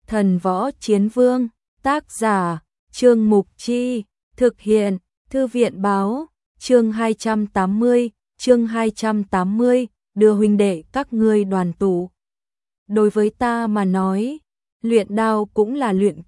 Thần Võ Chiến Vương, tác giả, Trương Mục Chi, thực hiện, Thư viện Báo, chương 280, đưa huynh đệ các ngươi đoàn tụ. Đối với ta mà nói, luyện đao cũng là luyện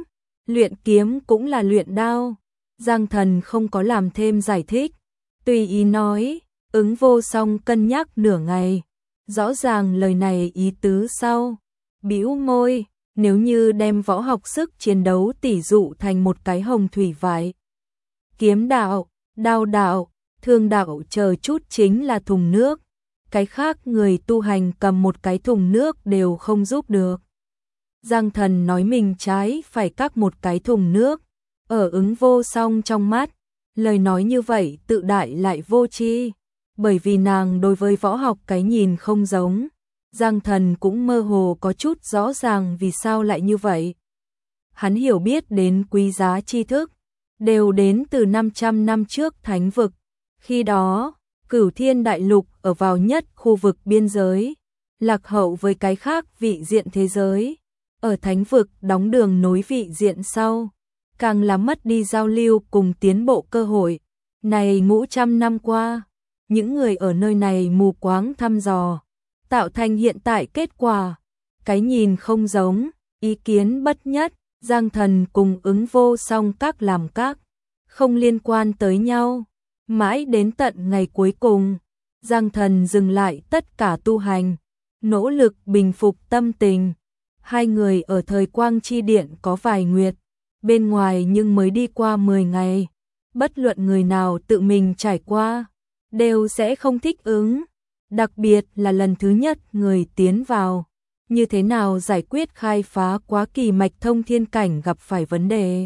kiếm cũng là luyện đao. Giang Thần không có làm thêm giải thích, tùy ý nói. Ứng Vô Song cân nhắc nửa ngày, rõ ràng lời này ý tứ sau, bĩu môi, nếu như đem võ học sức chiến đấu tỉ dụ thành một cái hồng thủy vải, kiếm đạo, đao đạo, thương đạo chờ chút chính là thùng nước, cái khác người tu hành cầm một cái thùng nước đều không giúp được. Giang Thần nói mình trái phải các một cái thùng nước, ở Ứng Vô Song trong mắt, lời nói như vậy tự đại lại vô tri, bởi vì nàng đối với võ học cái nhìn không giống. Giang Thần cũng mơ hồ có chút rõ ràng vì sao lại như vậy. Hắn hiểu biết đến quý giá tri thức, đều đến từ 500 năm trước Thánh vực. Khi đó, Cửu Thiên Đại Lục ở vào nhất khu vực biên giới, lạc hậu với cái khác vị diện thế giới. Ở Thánh vực đóng đường nối vị diện sau, càng là mất đi giao lưu cùng tiến bộ cơ hội. Này ngũ trăm năm qua, những người ở nơi này mù quáng thăm dò, tạo thành hiện tại kết quả. Cái nhìn không giống, ý kiến bất nhất, Giang Thần cùng Ứng Vô Song các làm các, không liên quan tới nhau. Mãi đến tận ngày cuối cùng, Giang Thần dừng lại tất cả tu hành, nỗ lực bình phục tâm tình. Hai người ở thời Quang Chi Điện có vài nguyệt, bên ngoài nhưng mới đi qua 10 ngày. Bất luận người nào tự mình trải qua, đều sẽ không thích ứng. Đặc biệt là lần thứ nhất người tiến vào, như thế nào giải quyết khai phá quá kỳ mạch thông thiên cảnh gặp phải vấn đề.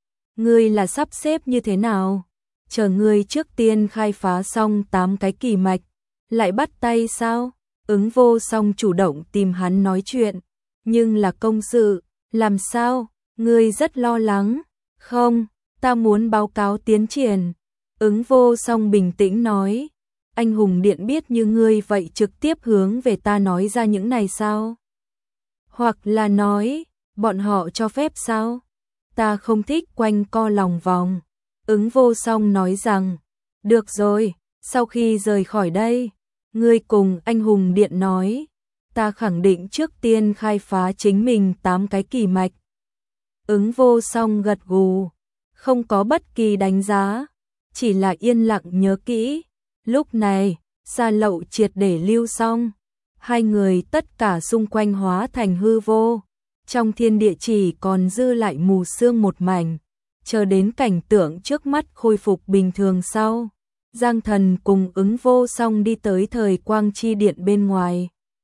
Ngươi là sắp xếp như thế nào? Chờ ngươi trước tiên khai phá xong 8 cái kỳ mạch, lại bắt tay sao? Ứng Vô Song chủ động tìm hắn nói chuyện, nhưng là công sự, làm sao? Ngươi rất lo lắng. Không, ta muốn báo cáo tiến triển. Ứng Vô Song bình tĩnh nói. Anh hùng điện biết như ngươi vậy trực tiếp hướng về ta nói ra những này sao? Hoặc là nói, bọn họ cho phép sao? Ta không thích quanh co lòng vòng. Ứng Vô Song nói rằng, được rồi, sau khi rời khỏi đây, ngươi cùng anh hùng điện nói, ta khẳng định trước tiên khai phá chính mình 8 cái kỳ mạch. Ứng Vô Song gật gù, không có bất kỳ đánh giá, chỉ là yên lặng nhớ kỹ. Lúc này, xa lậu triệt để lưu xong, hai người tất cả xung quanh hóa thành hư vô, trong thiên địa chỉ còn dư lại mù sương một mảnh, chờ đến cảnh tượng trước mắt khôi phục bình thường sau. Giang Thần cùng Ứng Vô Song đi tới thời Quang Chi Điện bên ngoài.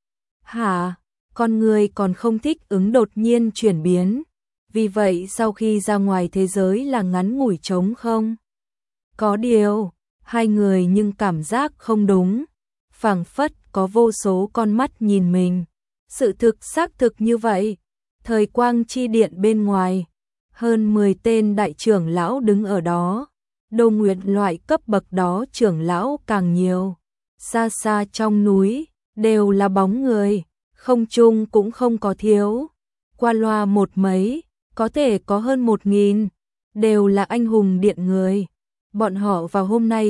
Hả, con người còn không thích ứng đột nhiên chuyển biến, vì vậy sau khi ra ngoài thế giới là ngắn ngủi trống không? Có điều, hai người nhưng cảm giác không đúng, phảng phất có vô số con mắt nhìn mình. Sự thực xác thực như vậy, thời Quang Chi Điện bên ngoài, hơn 10 tên đại trưởng lão đứng ở đó, Đô Nguyệt loại cấp bậc đó trưởng lão càng nhiều. Xa xa trong núi, đều là bóng người, không trung cũng không có thiếu. Qua loa một mấy, có thể có hơn 1000, đều là anh hùng điện người. Bọn họ vào hôm nay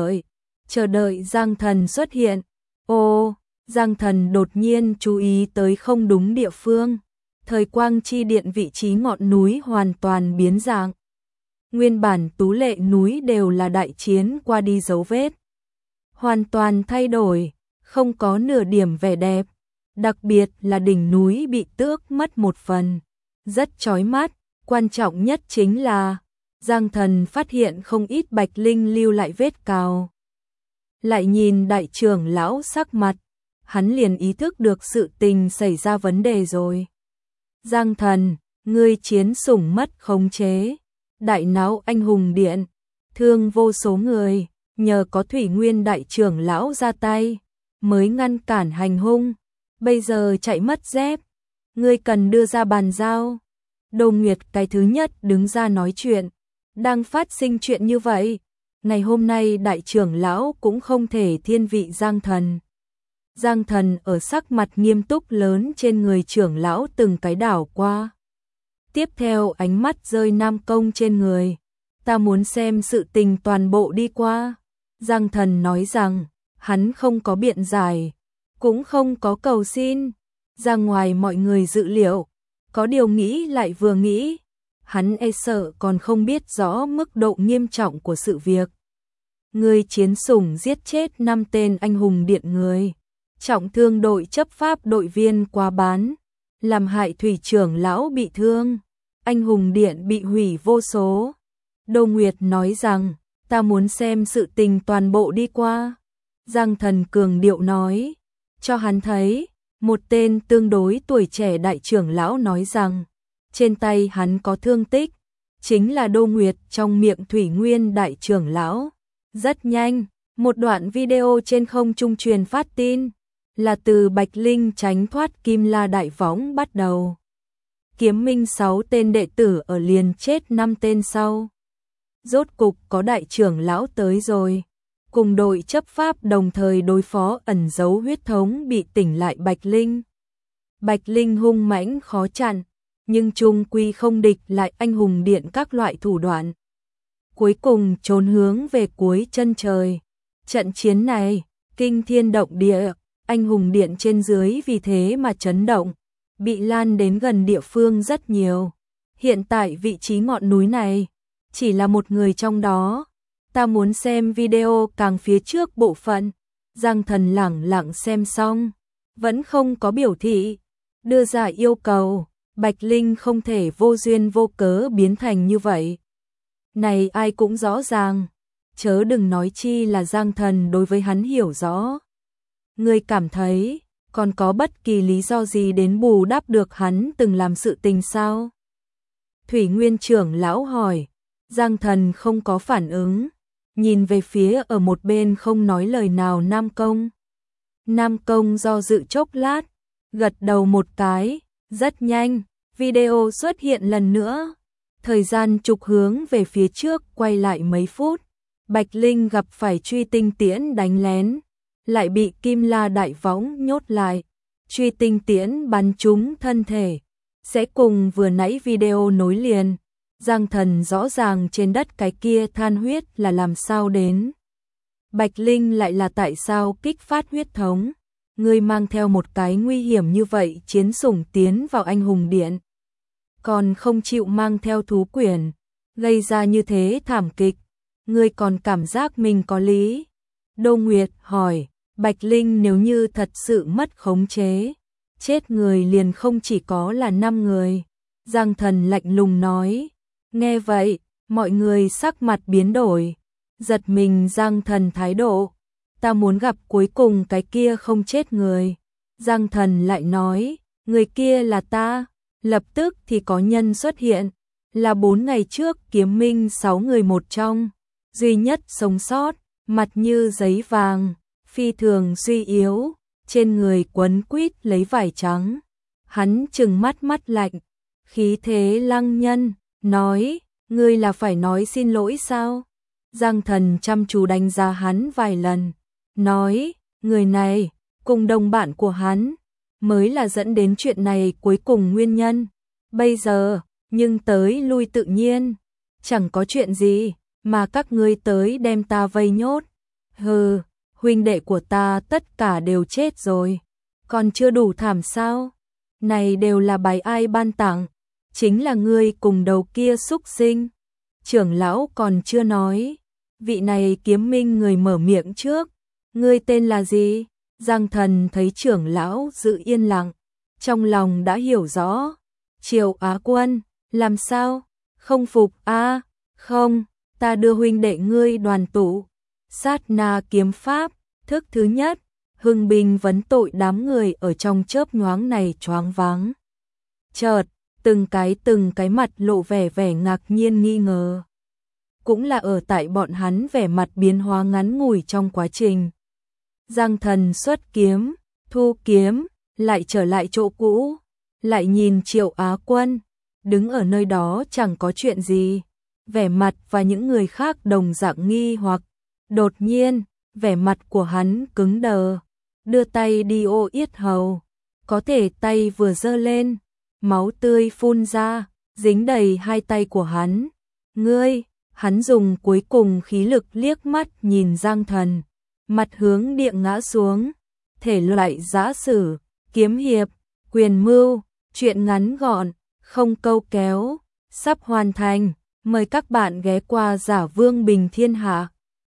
chờ đợi Giang Thần xuất hiện. Ô, Giang Thần đột nhiên chú ý tới không đúng địa phương. Thời Quang Chi Điện vị trí ngọn núi hoàn toàn biến dạng. Nguyên bản tú lệ núi đều là đại chiến qua đi dấu vết. Hoàn toàn thay đổi, không có nửa điểm vẻ đẹp. Đặc biệt là đỉnh núi bị tước mất một phần. Rất chói mắt, quan trọng nhất chính là Giang Thần phát hiện không ít bạch linh lưu lại vết cào. Lại nhìn đại trưởng lão sắc mặt, hắn liền ý thức được sự tình xảy ra vấn đề rồi. Giang Thần, ngươi chiến sủng mất khống chế, đại náo anh hùng điện, thương vô số người, nhờ có Thủy Nguyên đại trưởng lão ra tay, mới ngăn cản hành hung, bây giờ chạy mất dép, ngươi cần đưa ra bàn giao. Đô Nguyệt cái thứ nhất đứng ra nói chuyện. Đang phát sinh chuyện như vậy, ngày hôm nay đại trưởng lão cũng không thể thiên vị Giang Thần. Giang Thần ở sắc mặt nghiêm túc lớn trên người trưởng lão từng cái đảo qua. Tiếp theo ánh mắt rơi Nam Công trên người. Ta muốn xem sự tình toàn bộ đi qua. Giang Thần nói rằng, hắn không có biện giải, cũng không có cầu xin. Ra ngoài mọi người dự liệu, có điều nghĩ lại vừa nghĩ. Hắn e sợ còn không biết rõ mức độ nghiêm trọng của sự việc. Người chiến sủng giết chết 5 tên anh hùng điện người. Trọng thương đội chấp pháp đội viên quá bán. Làm hại thủy trưởng lão bị thương. Anh hùng điện bị hủy vô số. Đô Nguyệt nói rằng, ta muốn xem sự tình toàn bộ đi qua. Giang Thần cường điệu nói, cho hắn thấy. Một tên tương đối tuổi trẻ đại trưởng lão nói rằng, trên tay hắn có thương tích, chính là Đô Nguyệt trong miệng Thủy Nguyên đại trưởng lão. Rất nhanh, một đoạn video trên không trung truyền phát tin, là từ Bạch Linh tránh thoát Kim La đại võng bắt đầu. Kiếm Minh 6 tên đệ tử ở liền chết 5 tên sau. Rốt cục có đại trưởng lão tới rồi. Cùng đội chấp pháp đồng thời đối phó ẩn giấu huyết thống bị tỉnh lại Bạch Linh. Bạch Linh hung mãnh khó chặn, nhưng chung quy không địch lại anh hùng điện các loại thủ đoạn. Cuối cùng trốn hướng về cuối chân trời. Trận chiến này, kinh thiên động địa, anh hùng điện trên dưới vì thế mà chấn động, bị lan đến gần địa phương rất nhiều. Hiện tại vị trí ngọn núi này, chỉ là một người trong đó. Ta muốn xem video càng phía trước bộ phận. Giang Thần lẳng lặng xem xong, vẫn không có biểu thị, đưa ra yêu cầu. Bạch Linh không thể vô duyên vô cớ biến thành như vậy. Này ai cũng rõ ràng, chớ đừng nói chi là Giang Thần đối với hắn hiểu rõ. Ngươi cảm thấy, còn có bất kỳ lý do gì đến bù đắp được hắn từng làm sự tình sao? Thủy Nguyên trưởng lão hỏi. Giang Thần không có phản ứng, nhìn về phía ở một bên không nói lời nào Nam Công. Nam Công do dự chốc lát, gật đầu một cái, rất nhanh, video xuất hiện lần nữa. Thời gian trục hướng về phía trước quay lại mấy phút, Bạch Linh gặp phải truy tinh tiễn đánh lén, lại bị Kim La đại võng nhốt lại. Truy tinh tiễn bắn trúng thân thể, sẽ cùng vừa nãy video nối liền. Giang Thần rõ ràng trên đất cái kia than huyết là làm sao đến. Bạch Linh lại là tại sao kích phát huyết thống. Ngươi mang theo một cái nguy hiểm như vậy chiến sủng tiến vào anh hùng điện. Còn không chịu mang theo thú quyển, gây ra như thế thảm kịch. Ngươi còn cảm giác mình có lý. Đô Nguyệt hỏi, Bạch Linh nếu như thật sự mất khống chế, chết người liền không chỉ có là 5 người. Giang Thần lạnh lùng nói. Nghe vậy, mọi người sắc mặt biến đổi, giật mình. Giang Thần thái độ, ta muốn gặp cuối cùng cái kia không chết người. Giang Thần lại nói, người kia là ta. Lập tức thì có nhân xuất hiện, là 4 ngày trước Kiếm Minh 6 người một trong, duy nhất sống sót, mặt như giấy vàng, phi thường suy yếu, trên người quấn quýt lấy vải trắng. Hắn trừng mắt lạnh, khí thế lăng nhân, nói, ngươi là phải nói xin lỗi sao? Giang Thần chăm chú đánh giá hắn vài lần, nói, người này, cùng đồng bạn của hắn, mới là dẫn đến chuyện này cuối cùng nguyên nhân. Bây giờ, nhưng tới lui tự nhiên, chẳng có chuyện gì, mà các ngươi tới đem ta vây nhốt. Hừ, huynh đệ của ta tất cả đều chết rồi, còn chưa đủ thảm sao? Này đều là bài ai ban tặng, chính là ngươi cùng đầu kia xúc sinh. Trưởng lão còn chưa nói, vị này Kiếm Minh người mở miệng trước, ngươi tên là gì? Giang Thần thấy trưởng lão giữ yên lặng, trong lòng đã hiểu rõ. Triệu Á Quân, làm sao? Không phục a? Không, ta đưa huynh đệ ngươi đoàn tụ. Sát na kiếm pháp, thức thứ nhất, hưng binh vấn tội. Đám người ở trong chớp nhoáng này choáng váng. Chợt, từng cái mặt lộ vẻ ngạc nhiên nghi ngờ. Cũng là ở tại bọn hắn vẻ mặt biến hóa ngắn ngủi trong quá trình. Giang Thần xuất kiếm, thu kiếm, lại trở lại chỗ cũ, lại nhìn Triệu Á Quân, đứng ở nơi đó chẳng có chuyện gì. Vẻ mặt và những người khác đồng dạng nghi hoặc. Đột nhiên, vẻ mặt của hắn cứng đờ, đưa tay đi ô yết hầu, có thể tay vừa giơ lên, máu tươi phun ra, dính đầy hai tay của hắn. Ngươi, hắn dùng cuối cùng khí lực liếc mắt nhìn Giang Thần, mặt hướng địa ngã xuống, thể loại giã sử, kiếm hiệp, quyền mưu, truyện ngắn gọn, không câu kéo, sắp hoàn thành. Mời các bạn ghé qua Giả Vương Bình Thiên Hạ.